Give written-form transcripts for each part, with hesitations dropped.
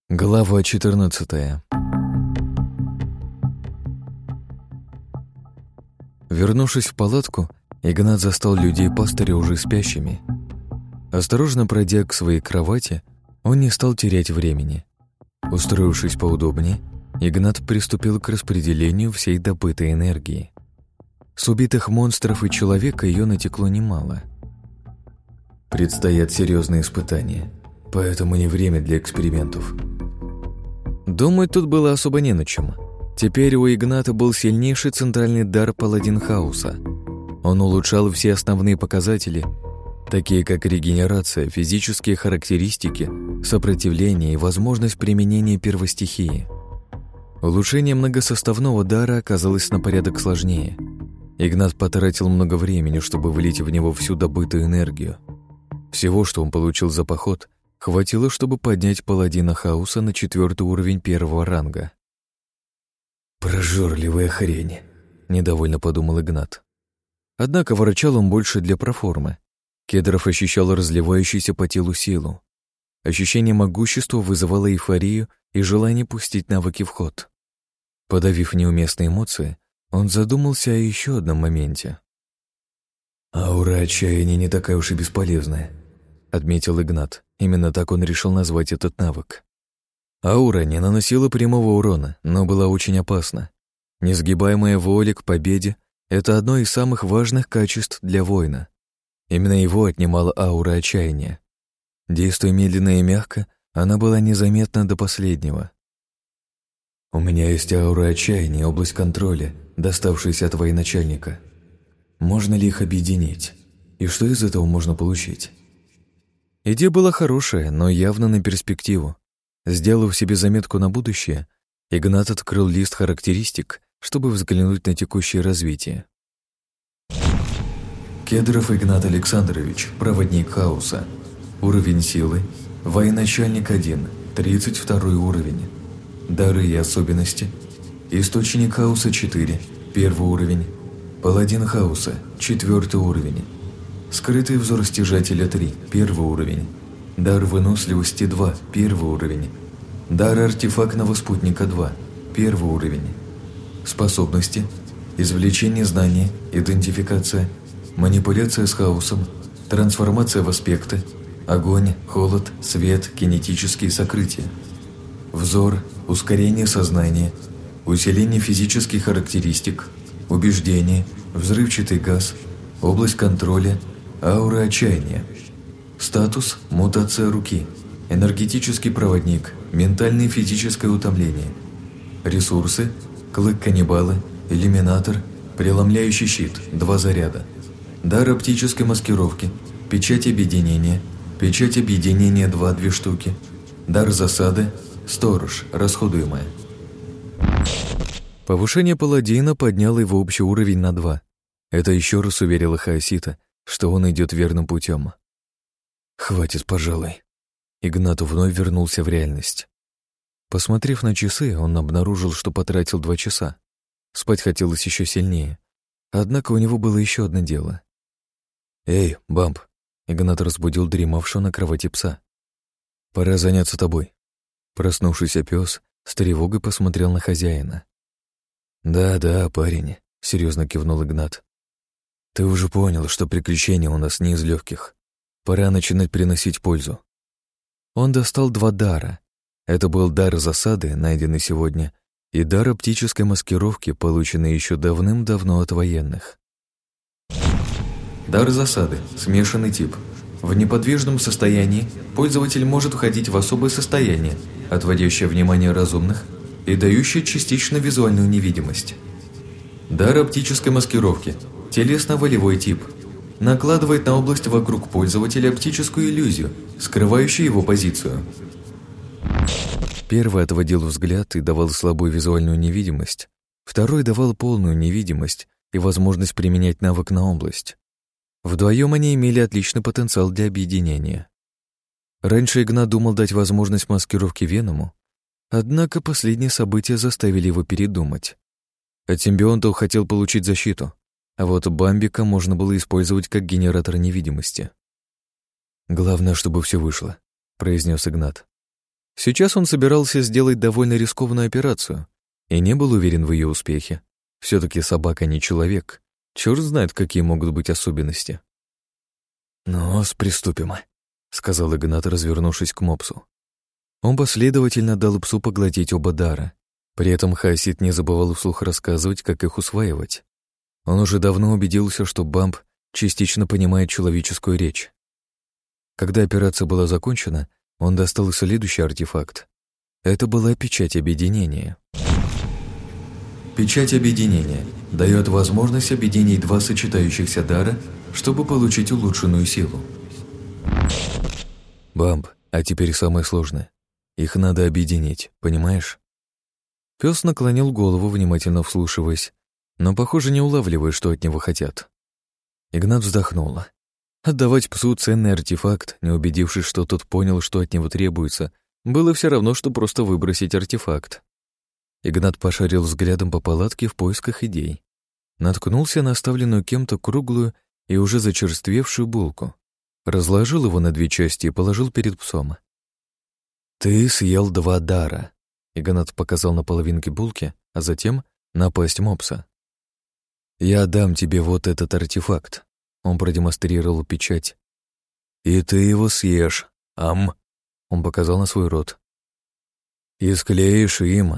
Глава 14. Вернувшись в палатку, Игнат застал людей пастыря уже спящими. Осторожно пройдя к своей кровати, он не стал терять времени. Устроившись поудобнее, Игнат приступил к распределению всей добытой энергии. С убитых монстров и человека ее натекло немало. Предстоят серьезные испытания, поэтому не время для экспериментов. Думать тут было особо не на чем. Теперь у Игната был сильнейший центральный дар Паладин Хаоса. Он улучшал все основные показатели, такие как регенерация, физические характеристики, сопротивление и возможность применения первостихии. Улучшение многосоставного дара оказалось на порядок сложнее. Игнат потратил много времени, чтобы влить в него всю добытую энергию. Всего, что он получил за поход, хватило, чтобы поднять Паладина Хаоса на 4-й уровень 1-го ранга. «Прожорливая хрень», — недовольно подумал Игнат. Однако ворчал он больше для проформы. Кедров ощущал разливающуюся по телу силу. Ощущение могущества вызывало эйфорию и желание пустить навыки в ход. Подавив неуместные эмоции, он задумался о еще одном моменте. «Аура отчаяния не такая уж и бесполезная», — отметил Игнат. Именно так он решил назвать этот навык. Аура не наносила прямого урона, но была очень опасна. Несгибаемая воля к победе — это одно из самых важных качеств для воина. Именно его отнимала аура отчаяния. Действуя медленно и мягко, она была незаметна до последнего. «У меня есть аура отчаяния, область контроля, доставшаяся от военачальника. Можно ли их объединить? И что из этого можно получить?» Идея была хорошая, но явно на перспективу. Сделав себе заметку на будущее, Игнат открыл лист характеристик, чтобы взглянуть на текущее развитие. Кедров Игнат Александрович, проводник хаоса. Уровень силы. Военачальник 1, 32 уровень. Дары и особенности. Источник хаоса 4, 1 уровень. Паладин хаоса, 4 уровень. Скрытый взор стяжателя 3, 1 уровень. Дар выносливости 2, 1 уровень. Дар артефактного спутника 2, 1 уровень. Способности. Извлечение знания, идентификация, манипуляция с хаосом, трансформация в аспекты, огонь, холод, свет, кинетические сокрытия. Взор, ускорение сознания, усиление физических характеристик, убеждение, взрывчатый газ, область контроля, аура отчаяния. Статус – мутация руки, энергетический проводник, ментальное и физическое утомление. Ресурсы – клык каннибала, иллюминатор, преломляющий щит, 2 заряда. Дар оптической маскировки, печать объединения 2 штуки. Дар засады, сторож, расходуемая. Повышение паладина подняло его общий уровень на 2. Это еще раз уверило Хаосита, что он идет верным путем. «Хватит, пожалуй». Игнат вновь вернулся в реальность. Посмотрев на часы, он обнаружил, что потратил 2 часа. Спать хотелось еще сильнее. Однако у него было еще одно дело. «Эй, Бамп!» Игнат разбудил дремавшего на кровати пса. «Пора заняться тобой». Проснувшийся пес с тревогой посмотрел на хозяина. «Да, парень», — серьезно кивнул Игнат. «Ты уже понял, что приключения у нас не из легких. Пора начинать приносить пользу». Он достал 2 дара. Это был дар засады, найденный сегодня, и дар оптической маскировки, полученный еще давным-давно от военных. Дар засады. Смешанный тип. В неподвижном состоянии пользователь может входить в особое состояние, отводящее внимание разумных и дающее частично визуальную невидимость. Дар оптической маскировки. Телесно-волевой тип. Накладывает на область вокруг пользователя оптическую иллюзию, скрывающую его позицию. Первый отводил взгляд и давал слабую визуальную невидимость. Второй давал полную невидимость и возможность применять навык на область. Вдвоем они имели отличный потенциал для объединения. Раньше Игнат думал дать возможность маскировки Веному, однако последние события заставили его передумать. От симбионта он хотел получить защиту, а вот Бамбика можно было использовать как генератор невидимости. «Главное, чтобы все вышло», — произнес Игнат. Сейчас он собирался сделать довольно рискованную операцию и не был уверен в ее успехе. Все-таки собака не человек. Черт знает, какие могут быть особенности. «Ну, приступим», — сказал Игнат, развернувшись к мопсу. Он последовательно дал псу поглотить оба дара. При этом Хаосид не забывал вслух рассказывать, как их усваивать. Он уже давно убедился, что Бамб частично понимает человеческую речь. Когда операция была закончена, он достал следующий артефакт. Это была печать объединения. Печать объединения дает возможность объединить два сочетающихся дара, чтобы получить улучшенную силу. Бамб, а теперь самое сложное. Их надо объединить, понимаешь? Пес наклонил голову, внимательно вслушиваясь, но, похоже, не улавливая, что от него хотят. Игнат вздохнул. Отдавать псу ценный артефакт, не убедившись, что тот понял, что от него требуется, было все равно, что просто выбросить артефакт. Игнат пошарил взглядом по палатке в поисках идей. Наткнулся на оставленную кем-то круглую и уже зачерствевшую булку. Разложил его на две части и положил перед псом. «Ты съел 2 дара», — Игнат показал на половинке булки, а затем на пасть мопса. «Я дам тебе вот этот артефакт», — он продемонстрировал печать. «И ты его съешь, ам», — он показал на свой рот. «И склеишь им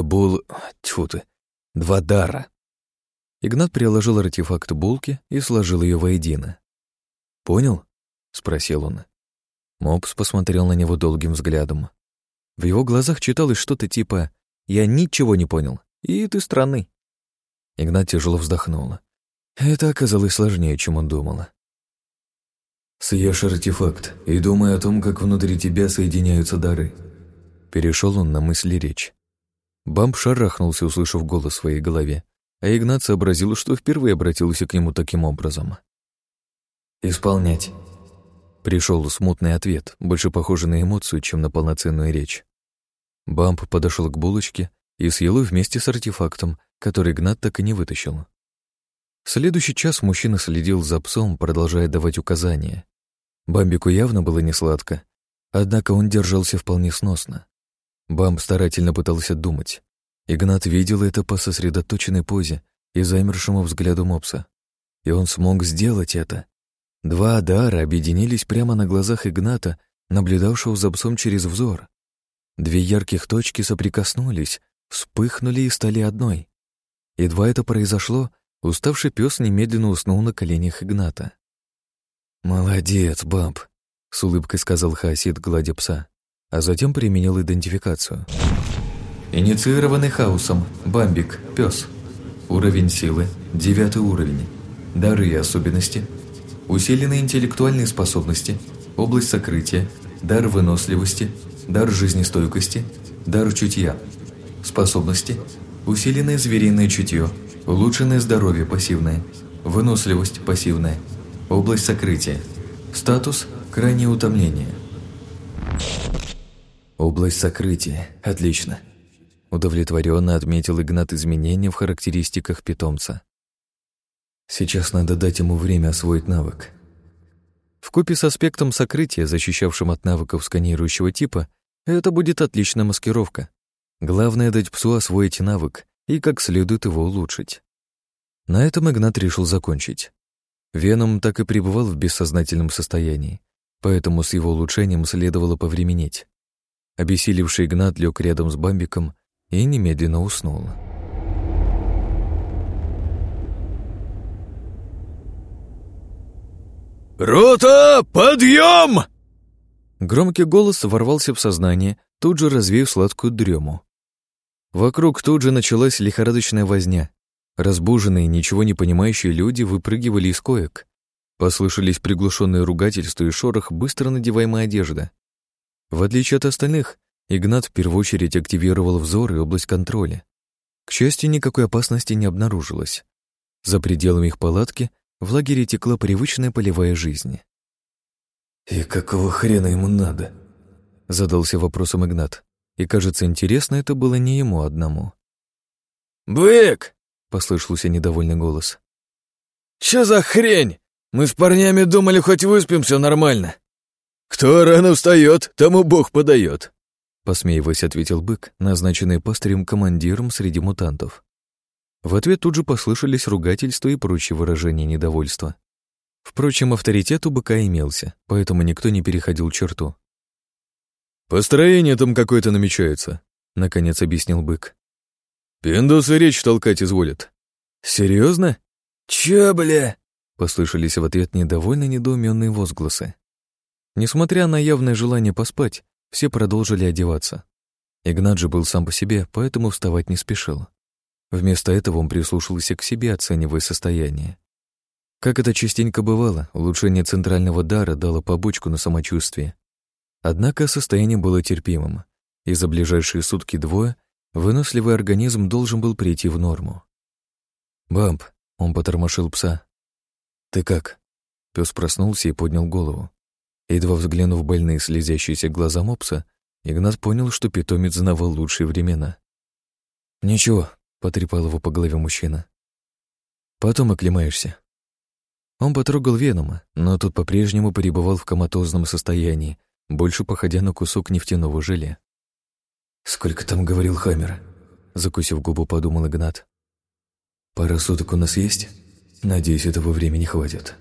2 дара». Игнат приложил артефакт булки и сложил ее воедино. «Понял?» — спросил он. Мопс посмотрел на него долгим взглядом. В его глазах читалось что-то типа «Я ничего не понял, и ты странный». Игнат тяжело вздохнул. Это оказалось сложнее, чем он думал. «Съешь артефакт и думай о том, как внутри тебя соединяются дары». Перешел он на мысли речь. Бамб шарахнулся, услышав голос в своей голове, а Игнат сообразил, что впервые обратился к нему таким образом. «Исполнять». Пришел смутный ответ, больше похожий на эмоцию, чем на полноценную речь. Бамб подошел к булочке и съел вместе с артефактом, который Игнат так и не вытащил. В следующий час мужчина следил за псом, продолжая давать указания. Бамбику явно было несладко, однако он держался вполне сносно. Бамб старательно пытался думать. Игнат видел это по сосредоточенной позе и замершему взгляду мопса. И он смог сделать это. 2 дара объединились прямо на глазах Игната, наблюдавшего за псом через взор. 2 ярких точки соприкоснулись, вспыхнули и стали одной. Едва это произошло, уставший пес немедленно уснул на коленях Игната. «Молодец, Бамб», — с улыбкой сказал Хаосид, гладя пса, а затем применил идентификацию. «Инициированный хаосом, Бамбик, пес. Уровень силы, 9 уровень. Дары и особенности. Усиленные интеллектуальные способности, область сокрытия, дар выносливости, дар жизнестойкости, дар чутья. Способности, усиленное звериное чутье, улучшенное здоровье пассивное, выносливость пассивная, область сокрытия. Статус – крайнее утомление». «Область сокрытия. Отлично», – удовлетворенно отметил Игнат изменения в характеристиках питомца. «Сейчас надо дать ему время освоить навык». Вкупе с аспектом сокрытия, защищавшим от навыков сканирующего типа, это будет отличная маскировка. Главное — дать псу освоить навык и как следует его улучшить. На этом Игнат решил закончить. Веном так и пребывал в бессознательном состоянии, поэтому с его улучшением следовало повременить. Обессилевший Игнат лег рядом с Бамбиком и немедленно уснул. «Рота, подъем!» Громкий голос ворвался в сознание, тут же развеяв сладкую дрему. Вокруг тут же началась лихорадочная возня. Разбуженные, ничего не понимающие люди выпрыгивали из коек. Послышались приглушенные ругательства и шорох быстро надеваемой одежды. В отличие от остальных, Игнат в первую очередь активировал взор и область контроля. К счастью, никакой опасности не обнаружилось. За пределами их палатки в лагере текла привычная полевая жизнь. «И какого хрена ему надо?» — задался вопросом Игнат. И, кажется, интересно это было не ему одному. «Бык!» — послышался недовольный голос. «Чё за хрень? Мы с парнями думали, хоть выспимся нормально. Кто рано встает, тому Бог подает. посмеиваясь, ответил бык, назначенный пастырем командиром среди мутантов. В ответ тут же послышались ругательства и прочие выражения недовольства. Впрочем, авторитет у быка имелся, поэтому никто не переходил черту. «Построение там какое-то намечается», — наконец объяснил бык. «Пиндосы речь толкать изволят». «Серьезно?» «Чё, бля?» — послышались в ответ недовольно недоуменные возгласы. Несмотря на явное желание поспать, все продолжили одеваться. Игнат же был сам по себе, поэтому вставать не спешил. Вместо этого он прислушался к себе, оценивая состояние. Как это частенько бывало, улучшение центрального дара дало побочку на самочувствие. Однако состояние было терпимым, и за ближайшие сутки-двое выносливый организм должен был прийти в норму. «Бамп», — он потормошил пса. «Ты как?» Пес проснулся и поднял голову. Едва взглянув в больные слезящиеся глаза мопса, Игнат понял, что питомец знавал лучшие времена. «Ничего», — потрепал его по голове мужчина. «Потом оклемаешься». Он потрогал Венома, но тот по-прежнему пребывал в коматозном состоянии, больше походя на кусок нефтяного желе. «Сколько там говорил Хаммер?» — закусив губу, подумал Игнат. «Пара суток у нас есть? Надеюсь, этого времени хватит».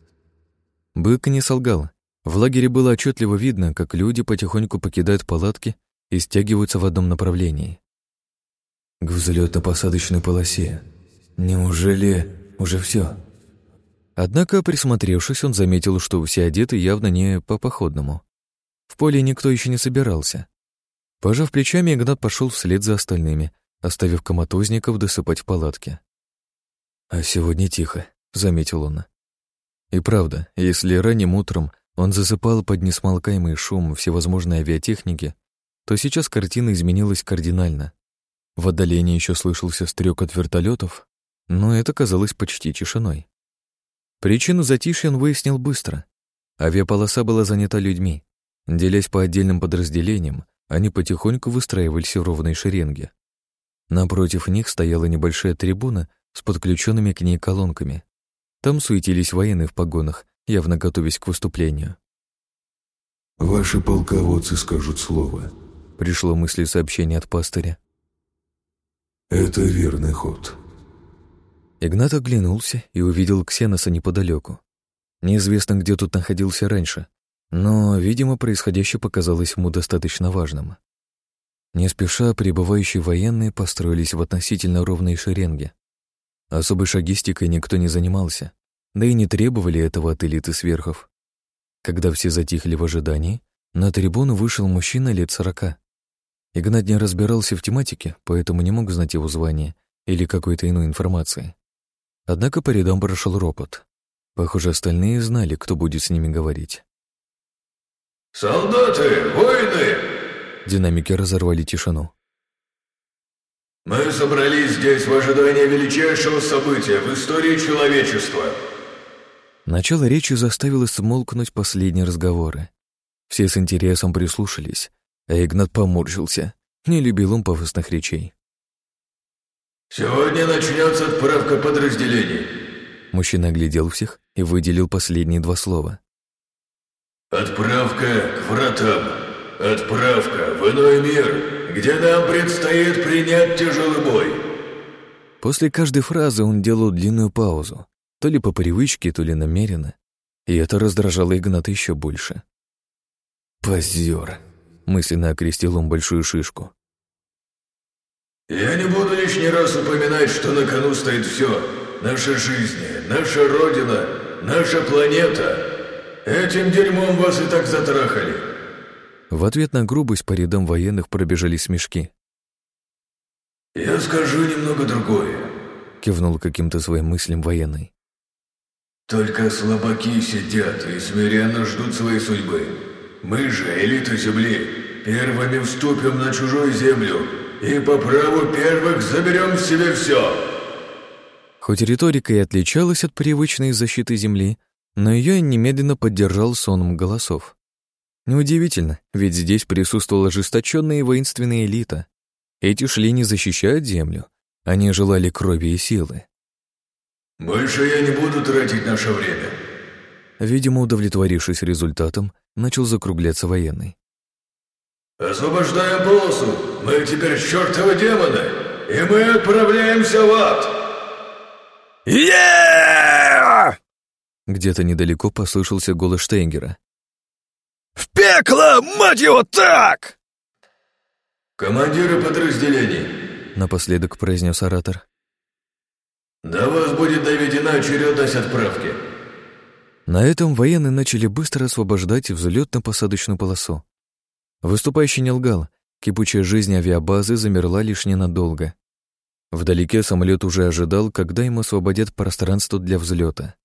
Бык не солгал. В лагере было отчетливо видно, как люди потихоньку покидают палатки и стягиваются в одном направлении. «К взлетно-посадочной полосе. Неужели уже все?» Однако, присмотревшись, он заметил, что все одеты явно не по-походному. В поле никто еще не собирался. Пожав плечами, Игнат пошел вслед за остальными, оставив коматозников досыпать в палатке. «А сегодня тихо», — заметил он. И правда, если ранним утром он засыпал под несмолкаемый шум всевозможной авиатехники, то сейчас картина изменилась кардинально. В отдалении еще слышался стрекот вертолетов, но это казалось почти тишиной. Причину затишья он выяснил быстро. Авиаполоса была занята людьми. Делясь по отдельным подразделениям, они потихоньку выстраивались в ровной шеренге. Напротив них стояла небольшая трибуна с подключенными к ней колонками. Там суетились военные в погонах, явно готовясь к выступлению. «Ваши полководцы скажут слово», — пришло мысли сообщение от пастыря. «Это верный ход». Игнат оглянулся и увидел Ксеноса неподалеку. Неизвестно, где тут находился раньше, но, видимо, происходящее показалось ему достаточно важным. Не спеша прибывающие военные построились в относительно ровной шеренге. Особой шагистикой никто не занимался, да и не требовали этого от элиты сверхов. Когда все затихли в ожидании, на трибуну вышел мужчина лет 40. Игнат не разбирался в тематике, поэтому не мог знать его звание или какой-то иной информации. Однако по рядам прошел ропот. Похоже, остальные знали, кто будет с ними говорить. «Солдаты! Воины!» Динамики разорвали тишину. «Мы собрались здесь в ожидании величайшего события в истории человечества». Начало речи заставило смолкнуть последние разговоры. Все с интересом прислушались, а Игнат поморщился. Не любил он пафосных речей. «Сегодня начнется отправка подразделений». Мужчина оглядел всех и выделил последние два слова. «Отправка к вратам. Отправка в иной мир, где нам предстоит принять тяжелый бой». После каждой фразы он делал длинную паузу, то ли по привычке, то ли намеренно, и это раздражало Игната еще больше. «Позер», — мысленно окрестил он большую шишку. «Я не буду лишний раз упоминать, что на кону стоит все. Наша жизнь, наша родина, наша планета. Этим дерьмом вас и так затрахали». В ответ на грубость по рядам военных пробежали смешки. «Я скажу немного другое», — кивнул каким-то своим мыслям военный. «Только слабаки сидят и смиренно ждут своей судьбы. Мы же, элита Земли, первыми вступим на чужую землю и по праву первых заберем себе все». Хоть риторика и отличалась от привычной защиты Земли, но ее немедленно поддержал соном голосов. Неудивительно, ведь здесь присутствовала ожесточенная и воинственная элита. Эти шли не защищать Землю, они желали крови и силы. «Больше я не буду тратить наше время». Видимо, удовлетворившись результатом, начал закругляться военный. Освобождаем полосу! Мы теперь чертовы демоны! И мы отправляемся в ад!» Где-то недалеко послышался голос Штейнгера. «В пекло, мать его, так!» «Командиры подразделений!» — напоследок произнес оратор. «До вас будет доведена очередность отправки». На этом военные начали быстро освобождать взлетно-посадочную полосу. Выступающий не лгал, кипучая жизнь авиабазы замерла лишь ненадолго. Вдалеке самолет уже ожидал, когда им освободят пространство для взлета.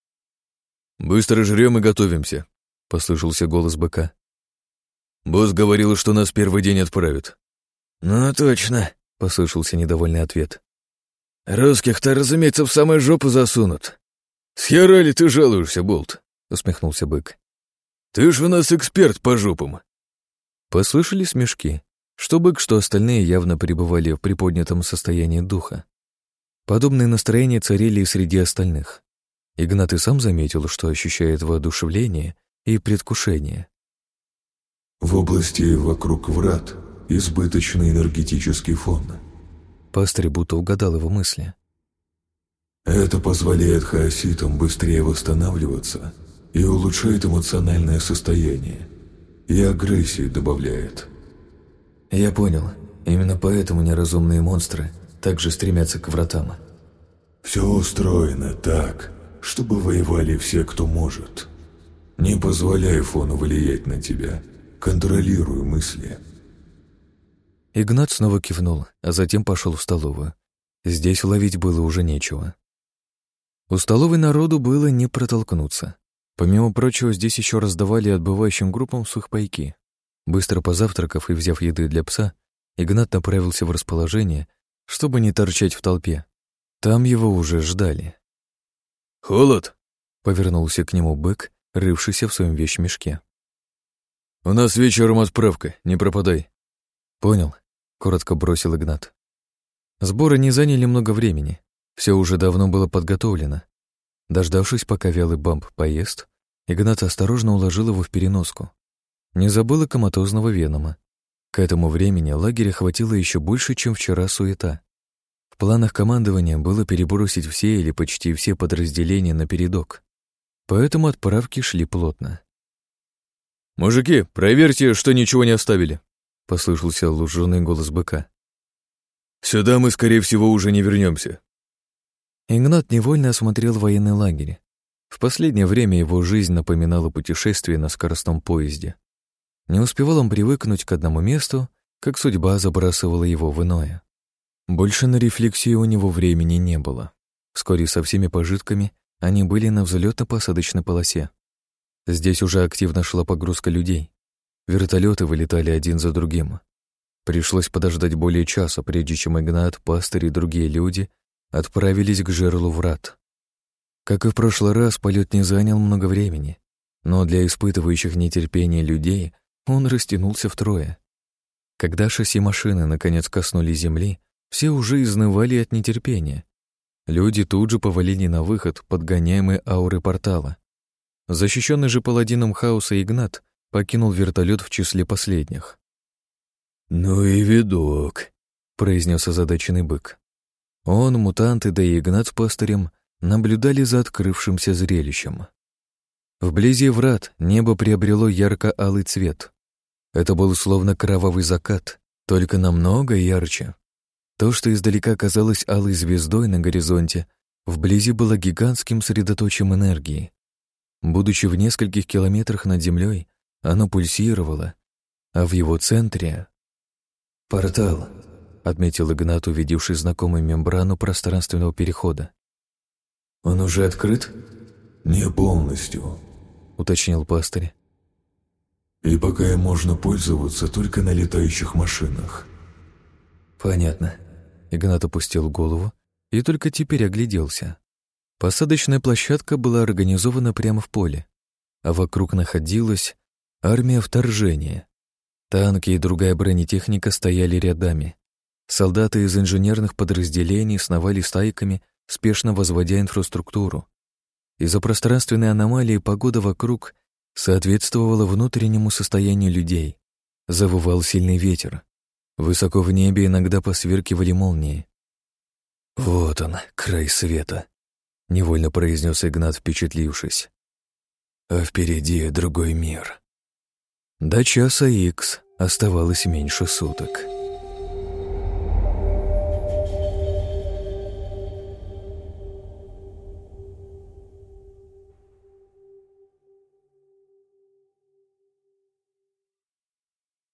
«Быстро жрем и готовимся», — послышался голос быка. «Босс говорил, что нас первый день отправят». «Ну, точно», — послышался недовольный ответ. «Русских-то, разумеется, в самую жопу засунут». «С хера ли ты жалуешься, Болт?» — усмехнулся бык. «Ты ж у нас эксперт по жопам». Послышались смешки. Что бык, что остальные явно пребывали в приподнятом состоянии духа. Подобные настроения царили и среди остальных. Игнат и сам заметил, что ощущает воодушевление и предвкушение. В области вокруг врат избыточный энергетический фон. Пастырь будто угадал его мысли. Это позволяет хаоситам быстрее восстанавливаться и улучшает эмоциональное состояние. И агрессии добавляет. Я понял. Именно поэтому неразумные монстры также стремятся к вратам. Все устроено так, чтобы воевали все, кто может. Не позволяй фону влиять на тебя. Контролируй мысли. Игнат снова кивнул, а затем пошел в столовую. Здесь ловить было уже нечего. У столовой народу было не протолкнуться. Помимо прочего, здесь еще раздавали отбывающим группам сухпайки. Быстро позавтракав и взяв еды для пса, Игнат направился в расположение, чтобы не торчать в толпе. Там его уже ждали. «Холод?» — повернулся к нему бык, рывшийся в своем вещмешке. «У нас вечером отправка, не пропадай». «Понял», — коротко бросил Игнат. Сборы не заняли много времени. Все уже давно было подготовлено. Дождавшись, пока вялый бамп поест, Игнат осторожно уложил его в переноску. Не забыл и коматозного венома. К этому времени лагеря хватило еще больше, чем вчера суета. В планах командования было перебросить все или почти все подразделения на передок. Поэтому отправки шли плотно. «Мужики, проверьте, что ничего не оставили», — послышался луженый голос быка. «Сюда мы, скорее всего, уже не вернемся». Игнат невольно осмотрел военный лагерь. В последнее время его жизнь напоминала путешествие на скоростном поезде. Не успевал он привыкнуть к одному месту, как судьба забрасывала его в иное. Больше на рефлексию у него времени не было. Вскоре со всеми пожитками они были на взлетно-посадочной полосе. Здесь уже активно шла погрузка людей. Вертолеты вылетали один за другим. Пришлось подождать более часа, прежде чем Игнат, пастырь и другие люди отправились к жерлу врат. Как и в прошлый раз, полет не занял много времени, но для испытывающих нетерпение людей он растянулся втрое. Когда шасси машины наконец коснулись земли, все уже изнывали от нетерпения. Люди тут же повалили на выход, подгоняемые аурой портала. Защищенный же паладином хаоса Игнат покинул вертолет в числе последних. «Ну и видок», — произнес озадаченный бык. Он, мутанты, да и Игнат с пастырем наблюдали за открывшимся зрелищем. Вблизи врат небо приобрело ярко-алый цвет. Это был словно кровавый закат, только намного ярче. То, что издалека казалось алой звездой на горизонте, вблизи было гигантским средоточием энергии. Будучи в нескольких километрах над землей, оно пульсировало, а в его центре... «Портал», — отметил Игнат, увидевший знакомую мембрану пространственного перехода. «Он уже открыт?» «Не полностью», — уточнил пастырь. «И пока им можно пользоваться только на летающих машинах». «Понятно». Игнат опустил голову и только теперь огляделся. Посадочная площадка была организована прямо в поле, а вокруг находилась армия вторжения. Танки и другая бронетехника стояли рядами. Солдаты из инженерных подразделений сновали стайками, спешно возводя инфраструктуру. Из-за пространственной аномалии погода вокруг соответствовала внутреннему состоянию людей. завывал сильный ветер. Высоко в небе иногда посверкивали молнии. «Вот он, край света», — невольно произнес Игнат, впечатлившись. «А впереди другой мир». До часа Икс оставалось меньше суток.